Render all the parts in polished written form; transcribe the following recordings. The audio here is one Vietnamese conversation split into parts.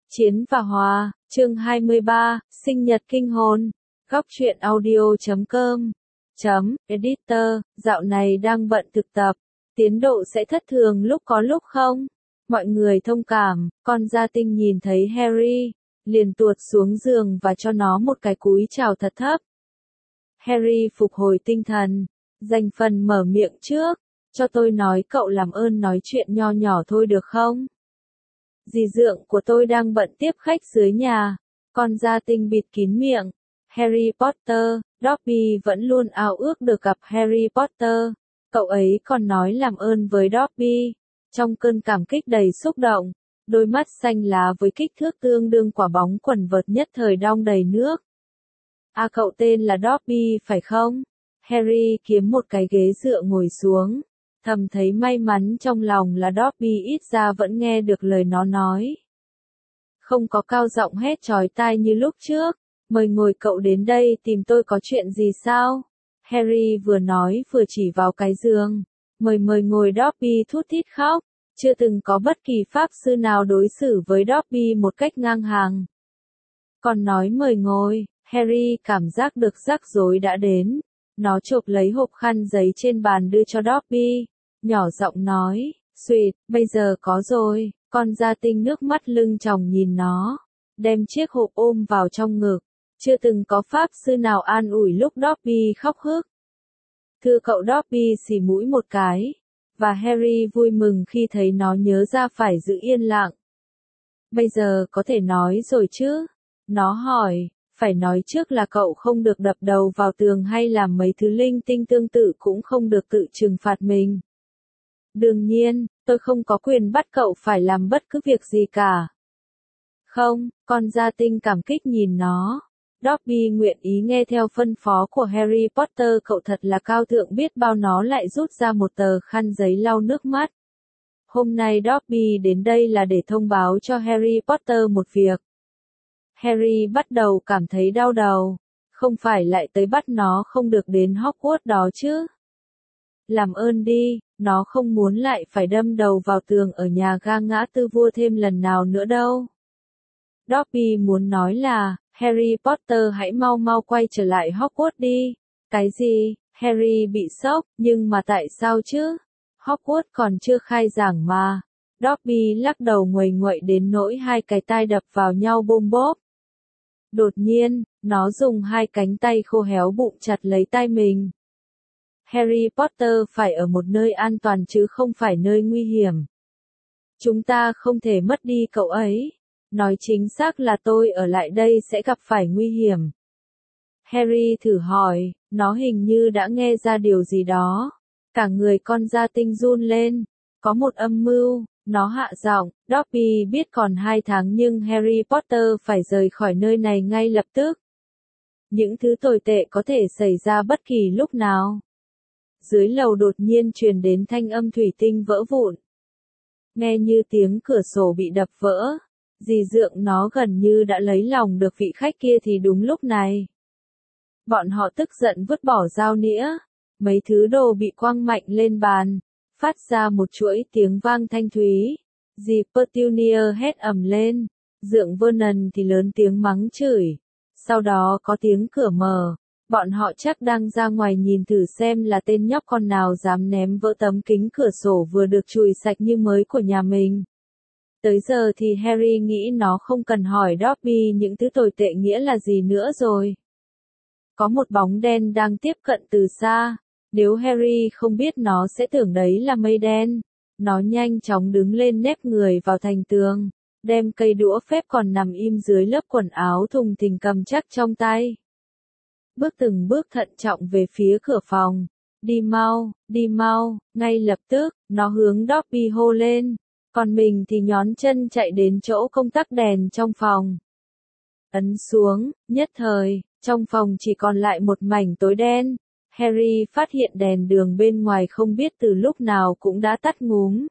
Chiến và Hòa, chương 23, sinh nhật kinh hồn. Góc truyện audio.com Editor, dạo này đang bận thực tập, tiến độ sẽ thất thường lúc có lúc không? Mọi người thông cảm, con gia tinh nhìn thấy Harry, liền tuột xuống giường và cho nó một cái cúi chào thật thấp. Harry phục hồi tinh thần, dành phần mở miệng trước, cho tôi nói cậu làm ơn nói chuyện nho nhỏ thôi được không? Dì dượng của tôi đang bận tiếp khách dưới nhà. Con gia tinh bịt kín miệng. Harry Potter, Dobby vẫn luôn ao ước được gặp Harry Potter. Cậu ấy còn nói làm ơn với Dobby. Trong cơn cảm kích đầy xúc động, đôi mắt xanh lá với kích thước tương đương quả bóng quần vợt nhất thời đong đầy nước. À, cậu tên là Dobby phải không? Harry kiếm một cái ghế dựa ngồi xuống. Thầm thấy may mắn trong lòng là Dobby ít ra vẫn nghe được lời nó nói. Không có cao giọng hét chói tai như lúc trước. Mời ngồi, cậu đến đây tìm tôi có chuyện gì sao? Harry vừa nói vừa chỉ vào cái giường. Mời ngồi, Dobby thút thít khóc. Chưa từng có bất kỳ pháp sư nào đối xử với Dobby một cách ngang hàng. Còn nói mời ngồi, Harry cảm giác được rắc rối đã đến. Nó chộp lấy hộp khăn giấy trên bàn đưa cho Dobby, nhỏ giọng nói, "Sweet, bây giờ có rồi." Con gia tinh nước mắt lưng tròng nhìn nó, đem chiếc hộp ôm vào trong ngực. Chưa từng có pháp sư nào an ủi lúc Dobby khóc hức. Thưa cậu, Dobby xì mũi một cái, và Harry vui mừng khi thấy nó nhớ ra phải giữ yên lặng. Bây giờ có thể nói rồi chứ? Nó hỏi. Phải nói trước là cậu không được đập đầu vào tường hay làm mấy thứ linh tinh tương tự, cũng không được tự trừng phạt mình. Đương nhiên, tôi không có quyền bắt cậu phải làm bất cứ việc gì cả. Không, con gia tinh cảm kích nhìn nó. Dobby nguyện ý nghe theo phân phó của Harry Potter, cậu thật là cao thượng biết bao. Nó lại rút ra một tờ khăn giấy lau nước mắt. Hôm nay Dobby đến đây là để thông báo cho Harry Potter một việc. Harry bắt đầu cảm thấy đau đầu. Không phải lại tới bắt nó không được đến Hogwarts đó chứ? Làm ơn đi, nó không muốn lại phải đâm đầu vào tường ở nhà ga ngã tư vua thêm lần nào nữa đâu. Dobby muốn nói là, Harry Potter hãy mau quay trở lại Hogwarts đi. Cái gì? Harry bị sốc, nhưng mà tại sao chứ? Hogwarts còn chưa khai giảng mà. Dobby lắc đầu nguầy nguậy đến nỗi hai cái tai đập vào nhau bôm bốp. Đột nhiên, nó dùng hai cánh tay khô héo bụng chặt lấy tay mình. Harry Potter phải ở một nơi an toàn chứ không phải nơi nguy hiểm. Chúng ta không thể mất đi cậu ấy. Nói chính xác là tôi ở lại đây sẽ gặp phải nguy hiểm. Harry thử hỏi, nó hình như đã nghe ra điều gì đó. Cả người con gia tinh run lên. Có một âm mưu. Nó hạ giọng, Dobby biết còn 2 tháng nhưng Harry Potter phải rời khỏi nơi này ngay lập tức. Những thứ tồi tệ có thể xảy ra bất kỳ lúc nào. Dưới lầu đột nhiên truyền đến thanh âm thủy tinh vỡ vụn. Nghe như tiếng cửa sổ bị đập vỡ. Dì dượng nó gần như đã lấy lòng được vị khách kia thì đúng lúc này. Bọn họ tức giận vứt bỏ dao nĩa. Mấy thứ đồ bị quăng mạnh lên bàn. Phát ra một chuỗi tiếng vang thanh thúy. Dì Petunia hét ầm lên. Dượng Vernon thì lớn tiếng mắng chửi. Sau đó có tiếng cửa mở. Bọn họ chắc đang ra ngoài nhìn thử xem là tên nhóc con nào dám ném vỡ tấm kính cửa sổ vừa được chùi sạch như mới của nhà mình. Tới giờ thì Harry nghĩ nó không cần hỏi Dobby những thứ tồi tệ nghĩa là gì nữa rồi. Có một bóng đen đang tiếp cận từ xa. Nếu Harry không biết nó sẽ tưởng đấy là mây đen. Nó nhanh chóng đứng lên nép người vào thành tường. Đem cây đũa phép còn nằm im dưới lớp quần áo thùng thình cầm chắc trong tay. Bước từng bước thận trọng về phía cửa phòng. Đi mau, ngay lập tức, nó hướng Dobby hô lên. Còn mình thì nhón chân chạy đến chỗ công tắc đèn trong phòng. Ấn xuống, nhất thời, trong phòng chỉ còn lại một mảnh tối đen. Harry phát hiện đèn đường bên ngoài không biết từ lúc nào cũng đã tắt ngúm.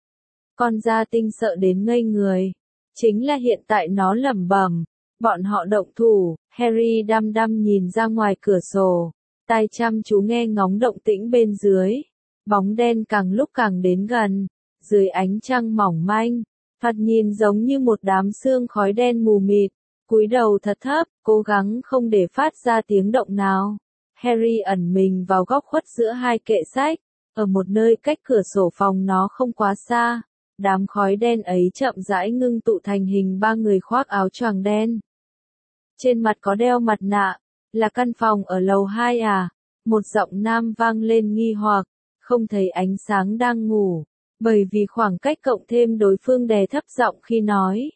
Con gia tinh sợ đến ngây người. Chính là hiện tại nó lẩm bẩm. Bọn họ động thủ. Harry đăm nhìn ra ngoài cửa sổ. Tai chăm chú nghe ngóng động tĩnh bên dưới. Bóng đen càng lúc càng đến gần. Dưới ánh trăng mỏng manh. thoạt nhìn giống như một đám sương khói đen mù mịt, cúi đầu thật thấp, cố gắng không để phát ra tiếng động nào. Harry ẩn mình vào góc khuất giữa hai kệ sách, ở một nơi cách cửa sổ phòng nó không quá xa. Đám khói đen ấy chậm rãi ngưng tụ thành hình ba người khoác áo choàng đen. Trên mặt có đeo mặt nạ, là căn phòng ở lầu 2 à? Một giọng nam vang lên nghi hoặc, không thấy ánh sáng đang ngủ, bởi vì khoảng cách cộng thêm đối phương đè thấp giọng khi nói.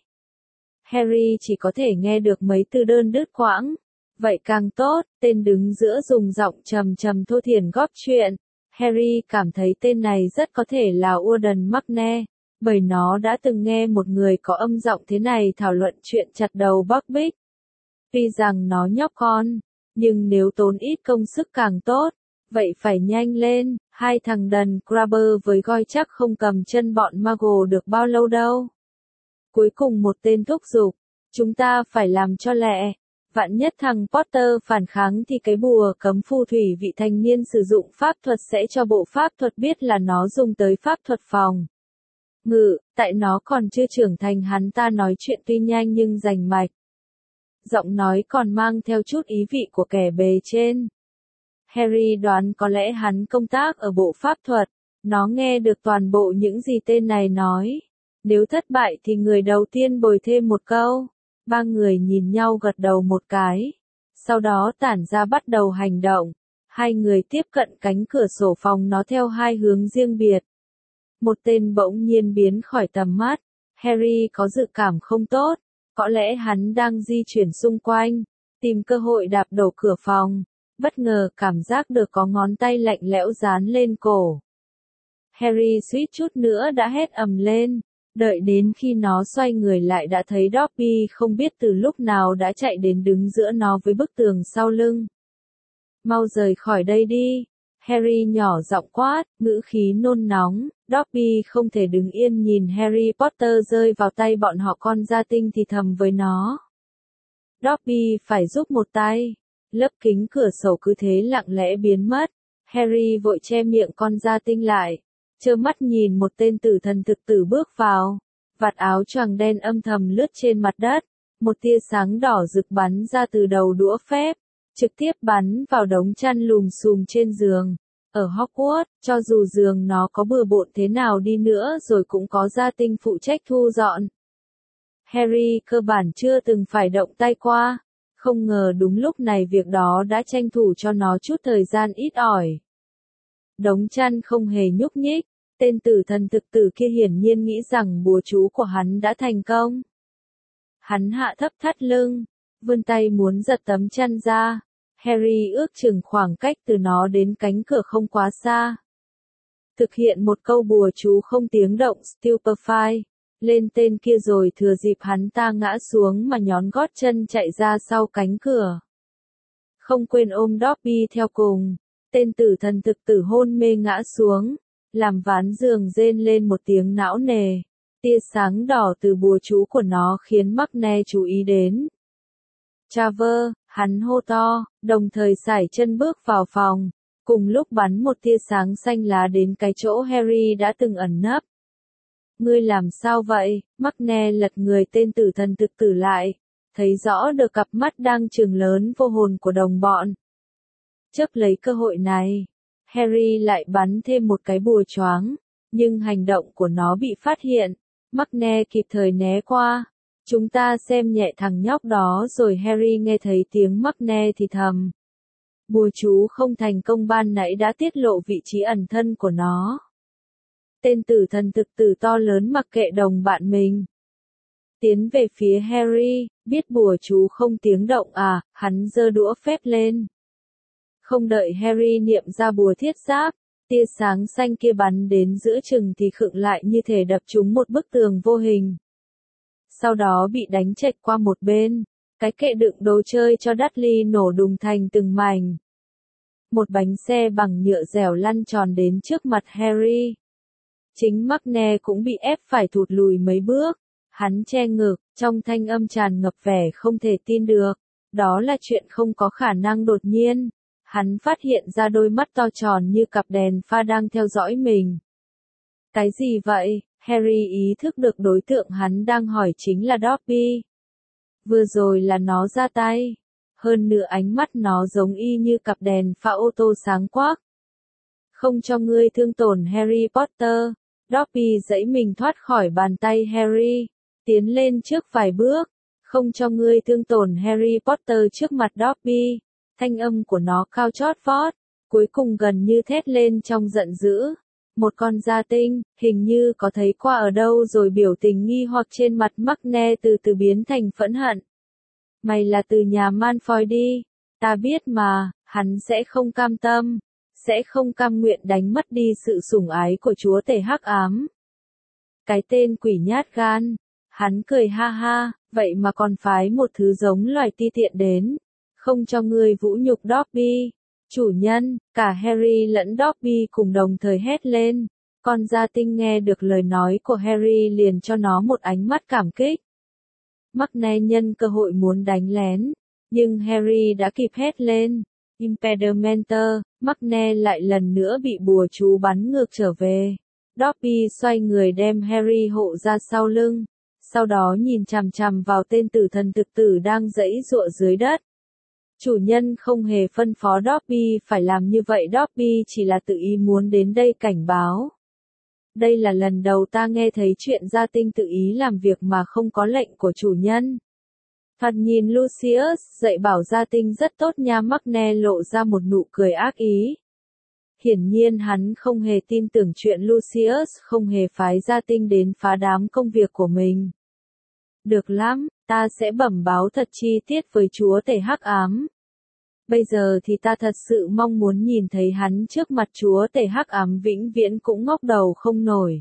Harry chỉ có thể nghe được mấy từ đơn đứt quãng. Vậy càng tốt, tên đứng giữa dùng giọng trầm trầm thô thiển góp chuyện. Harry cảm thấy tên này rất có thể là Warden McNair, bởi nó đã từng nghe một người có âm giọng thế này thảo luận chuyện chặt đầu Buckbeak. Tuy rằng nó nhóc con, nhưng nếu tốn ít công sức càng tốt, vậy phải nhanh lên, hai thằng đần Crabber với Goyle chắc không cầm chân bọn Muggle được bao lâu đâu. Cuối cùng một tên thúc giục, chúng ta phải làm cho lẹ. Vạn nhất thằng Potter phản kháng thì cái bùa cấm phù thủy vị thành niên sử dụng pháp thuật sẽ cho bộ pháp thuật biết là nó dùng tới pháp thuật phòng ngự, tại nó còn chưa trưởng thành. Hắn ta nói chuyện tuy nhanh nhưng rành mạch. Giọng nói còn mang theo chút ý vị của kẻ bề trên. Harry đoán có lẽ hắn công tác ở bộ pháp thuật, nó nghe được toàn bộ những gì tên này nói. Nếu thất bại thì người đầu tiên bồi thêm một câu. Ba người nhìn nhau gật đầu một cái. Sau đó tản ra bắt đầu hành động. Hai người tiếp cận cánh cửa sổ phòng nó theo hai hướng riêng biệt. Một tên bỗng nhiên biến khỏi tầm mắt. Harry có dự cảm không tốt. Có lẽ hắn đang di chuyển xung quanh, tìm cơ hội đạp đổ cửa phòng. Bất ngờ cảm giác được có ngón tay lạnh lẽo dán lên cổ. Harry suýt chút nữa đã hét ầm lên. Đợi đến khi nó xoay người lại đã thấy Dobby không biết từ lúc nào đã chạy đến đứng giữa nó với bức tường sau lưng. Mau rời khỏi đây đi. Harry nhỏ giọng quát, ngữ khí nôn nóng. Dobby không thể đứng yên nhìn Harry Potter rơi vào tay bọn họ. Con gia tinh thì thầm với nó. Dobby phải giúp một tay. Lớp kính cửa sổ cứ thế lặng lẽ biến mất. Harry vội che miệng con gia tinh lại. Trơ mắt nhìn một tên tử thần thực tử bước vào. Vạt áo choàng đen âm thầm lướt trên mặt đất. Một tia sáng đỏ rực bắn ra từ đầu đũa phép. Trực tiếp bắn vào đống chăn lùm xùm trên giường. Ở Hogwarts, cho dù giường nó có bừa bộn thế nào đi nữa rồi cũng có gia tinh phụ trách thu dọn. Harry cơ bản chưa từng phải động tay qua. Không ngờ đúng lúc này việc đó đã tranh thủ cho nó chút thời gian ít ỏi. Đống chăn không hề nhúc nhích. Tên tử thần thực tử kia hiển nhiên nghĩ rằng bùa chú của hắn đã thành công. Hắn hạ thấp thắt lưng, vươn tay muốn giật tấm chăn ra. Harry ước chừng khoảng cách từ nó đến cánh cửa không quá xa. Thực hiện một câu bùa chú không tiếng động Stupefy lên tên kia rồi thừa dịp hắn ta ngã xuống mà nhón gót chân chạy ra sau cánh cửa. Không quên ôm Dobby theo cùng. Tên tử thần thực tử hôn mê ngã xuống, làm ván giường rên lên một tiếng não nề. Tia sáng đỏ từ bùa chú của nó khiến McNair chú ý đến. Travers, hắn hô to, đồng thời sải chân bước vào phòng, cùng lúc bắn một tia sáng xanh lá đến cái chỗ Harry đã từng ẩn nấp. Ngươi làm sao vậy? McNair lật người tên tử thần thực tử lại, thấy rõ được cặp mắt đang trừng lớn vô hồn của đồng bọn. Chấp lấy cơ hội này, Harry lại bắn thêm một cái bùa choáng, nhưng hành động của nó bị phát hiện. McNair kịp thời né qua. Chúng ta xem nhẹ thằng nhóc đó rồi. Harry nghe thấy tiếng McNair thì thầm. Bùa chú không thành công ban nãy đã tiết lộ vị trí ẩn thân của nó. Tên tử thần thực tử to lớn mặc kệ đồng bạn mình. Tiến về phía Harry, biết bùa chú không tiếng động à, hắn giơ đũa phép lên. Không đợi Harry niệm ra bùa thiết giáp, tia sáng xanh kia bắn đến giữa chừng thì khựng lại như thể đập trúng một bức tường vô hình. Sau đó bị đánh chệch qua một bên, cái kệ đựng đồ chơi cho Dudley nổ đùng thành từng mảnh. Một bánh xe bằng nhựa dẻo lăn tròn đến trước mặt Harry. Chính McNair cũng bị ép phải thụt lùi mấy bước. Hắn che ngực, trong thanh âm tràn ngập vẻ không thể tin được. Đó là chuyện không có khả năng. Đột nhiên, hắn phát hiện ra đôi mắt to tròn như cặp đèn pha đang theo dõi mình. Cái gì vậy? Harry ý thức được đối tượng hắn đang hỏi chính là Dobby. Vừa rồi là nó ra tay. Hơn nữa ánh mắt nó giống y như cặp đèn pha ô tô sáng quắc. Không cho ngươi thương tổn Harry Potter. Dobby giãy mình thoát khỏi bàn tay Harry. Tiến lên trước vài bước. Không cho ngươi thương tổn Harry Potter trước mặt Dobby. Thanh âm của nó cao chót vót. Cuối cùng gần như thét lên trong giận dữ. Một con gia tinh, hình như có thấy qua ở đâu rồi biểu tình nghi hoặc trên mặt Magne từ từ biến thành phẫn hận. Mày là từ nhà Malfoy đi. Ta biết mà, hắn sẽ không cam tâm. Sẽ không cam nguyện đánh mất đi sự sủng ái của chúa tể hắc ám. Cái tên quỷ nhát gan. Hắn cười ha ha, vậy mà còn phái một thứ giống loài ti tiện đến. Không cho ngươi vũ nhục Dobby. Chủ nhân, cả Harry lẫn Dobby cùng đồng thời hét lên. Con gia tinh nghe được lời nói của Harry liền cho nó một ánh mắt cảm kích. Magne nhân cơ hội muốn đánh lén, nhưng Harry đã kịp hét lên. Impedimenter, Magne lại lần nữa bị bùa chú bắn ngược trở về. Dobby xoay người đem Harry hộ ra sau lưng, sau đó nhìn chằm chằm vào tên tử thần thực tử đang giãy giụa dưới đất. Chủ nhân không hề phân phó Dobby phải làm như vậy, Dobby chỉ là tự ý muốn đến đây cảnh báo. Đây là lần đầu ta nghe thấy chuyện gia tinh tự ý làm việc mà không có lệnh của chủ nhân. Thoạt nhìn Lucius dạy bảo gia tinh rất tốt nha. Magne lộ ra một nụ cười ác ý. Hiển nhiên hắn không hề tin tưởng chuyện Lucius không hề phái gia tinh đến phá đám công việc của mình. Được lắm, ta sẽ bẩm báo thật chi tiết với chúa tể hắc ám. Bây giờ thì ta thật sự mong muốn nhìn thấy hắn trước mặt chúa tể hắc ám vĩnh viễn cũng ngóc đầu không nổi.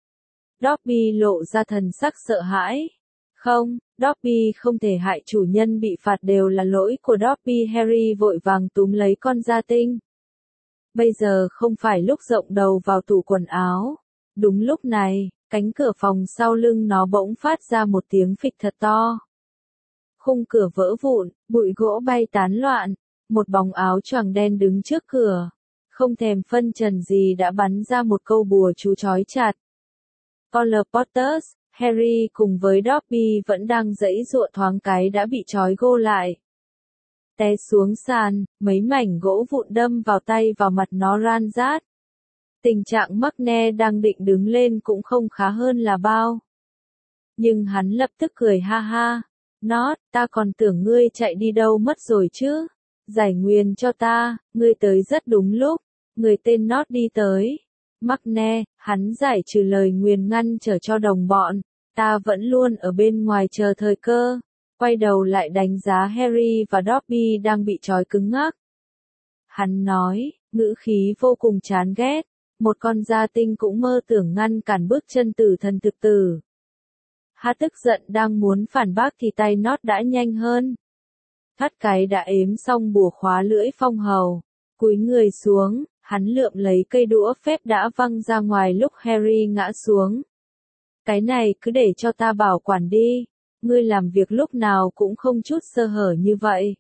Dobby lộ ra thần sắc sợ hãi. Không, Dobby không thể hại chủ nhân bị phạt đều là lỗi của Dobby. Harry vội vàng túm lấy con gia tinh. Bây giờ không phải lúc rộng đầu vào tủ quần áo. Đúng lúc này, cánh cửa phòng sau lưng nó bỗng phát ra một tiếng phịch thật to. Khung cửa vỡ vụn, bụi gỗ bay tán loạn. Một bóng áo choàng đen đứng trước cửa. Không thèm phân trần gì đã bắn ra một câu bùa chú trói chặt. Potter Potters, Harry cùng với Dobby vẫn đang giãy giụa thoáng cái đã bị trói gô lại. Té xuống sàn, mấy mảnh gỗ vụn đâm vào tay vào mặt nó ran rát. Tình trạng Magne đang định đứng lên cũng không khá hơn là bao. Nhưng hắn lập tức cười ha ha. Nót, ta còn tưởng ngươi chạy đi đâu mất rồi chứ. Giải nguyền cho ta, ngươi tới rất đúng lúc. Người tên Nót đi tới. Magne, hắn giải trừ lời nguyền ngăn trở cho đồng bọn. Ta vẫn luôn ở bên ngoài chờ thời cơ. Quay đầu lại đánh giá Harry và Dobby đang bị trói cứng ngắc. Hắn nói, ngữ khí vô cùng chán ghét. Một con gia tinh cũng mơ tưởng ngăn cản bước chân tử thần thực tử. Hắn tức giận đang muốn phản bác thì tay Nót đã nhanh hơn. Thoát cái đã ếm xong bùa khóa lưỡi phong hầu. Cúi người xuống, hắn lượm lấy cây đũa phép đã văng ra ngoài lúc Harry ngã xuống. Cái này cứ để cho ta bảo quản đi. Ngươi làm việc lúc nào cũng không chút sơ hở như vậy.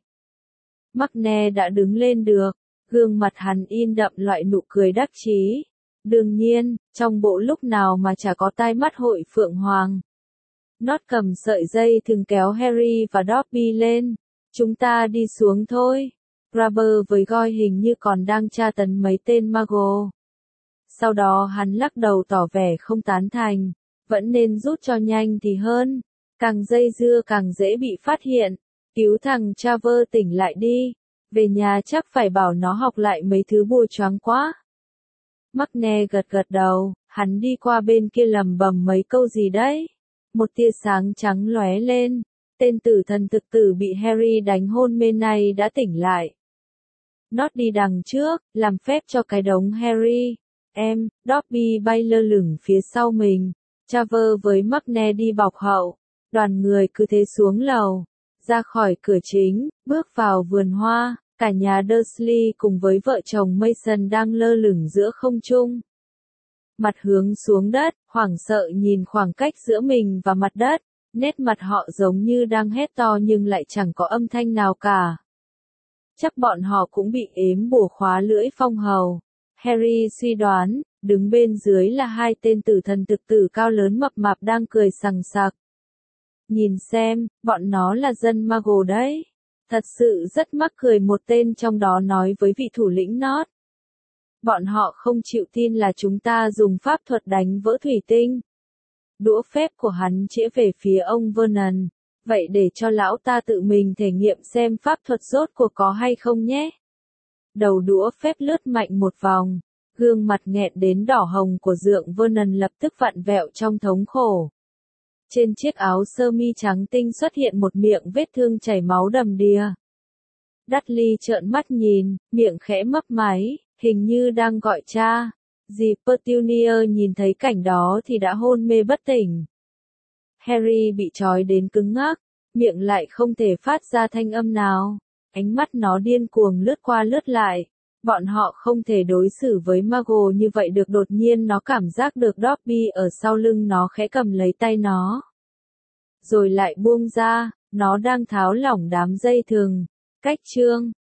Magne đã đứng lên được. Gương mặt hắn in đậm loại nụ cười đắc chí. Đương nhiên, trong bộ lúc nào mà chả có tai mắt hội phượng hoàng. Nót cầm sợi dây thừng kéo Harry và Dobby lên. Chúng ta đi xuống thôi. Grabber với Goyle hình như còn đang tra tấn mấy tên Muggle. Sau đó hắn lắc đầu tỏ vẻ không tán thành. Vẫn nên rút cho nhanh thì hơn. Càng dây dưa càng dễ bị phát hiện. Cứu thằng Travers tỉnh lại đi. Về nhà chắc phải bảo nó học lại mấy thứ bùa choáng quá. Magne gật gật đầu, hắn đi qua bên kia lầm bầm mấy câu gì đấy. Một tia sáng trắng lóe lên. Tên tử thần thực tử bị Harry đánh hôn mê này đã tỉnh lại. Nót đi đằng trước, làm phép cho cái đống Harry. Dobby bay lơ lửng phía sau mình. Travers với Magne đi bọc hậu. Đoàn người cứ thế xuống lầu. Ra khỏi cửa chính, bước vào vườn hoa. Cả nhà Dursley cùng với vợ chồng Mason đang lơ lửng giữa không trung. Mặt hướng xuống đất, hoảng sợ nhìn khoảng cách giữa mình và mặt đất. Nét mặt họ giống như đang hét to nhưng lại chẳng có âm thanh nào cả. Chắc bọn họ cũng bị ếm bùa khóa lưỡi phong hầu. Harry suy đoán, Đứng bên dưới là hai tên tử thần thực tử cao lớn mập mạp đang cười sằng sặc. Nhìn xem, bọn nó là dân Mago đấy. Thật sự rất mắc cười, một tên trong đó nói với vị thủ lĩnh Nót. Bọn họ không chịu tin là chúng ta dùng pháp thuật đánh vỡ thủy tinh. Đũa phép của hắn chĩa về phía ông Vernon. Vậy để cho lão ta tự mình thể nghiệm xem pháp thuật rốt cuộc có hay không nhé. Đầu đũa phép lướt mạnh một vòng. Gương mặt nghẹn đến đỏ hồng của Dượng Vernon lập tức vặn vẹo trong thống khổ. Trên chiếc áo sơ mi trắng tinh xuất hiện một miệng vết thương chảy máu đầm đìa. Dudley trợn mắt nhìn, miệng khẽ mấp máy, hình như đang gọi cha. Dì Petunia nhìn thấy cảnh đó thì đã hôn mê bất tỉnh. Harry bị trói đến cứng ngắc, miệng lại không thể phát ra thanh âm nào. Ánh mắt nó điên cuồng lướt qua lướt lại. Bọn họ không thể đối xử với Mago như vậy được. Đột nhiên nó cảm giác được Dobby ở sau lưng nó khẽ cầm lấy tay nó. Rồi lại buông ra, nó đang tháo lỏng đám dây thừng. Cách chương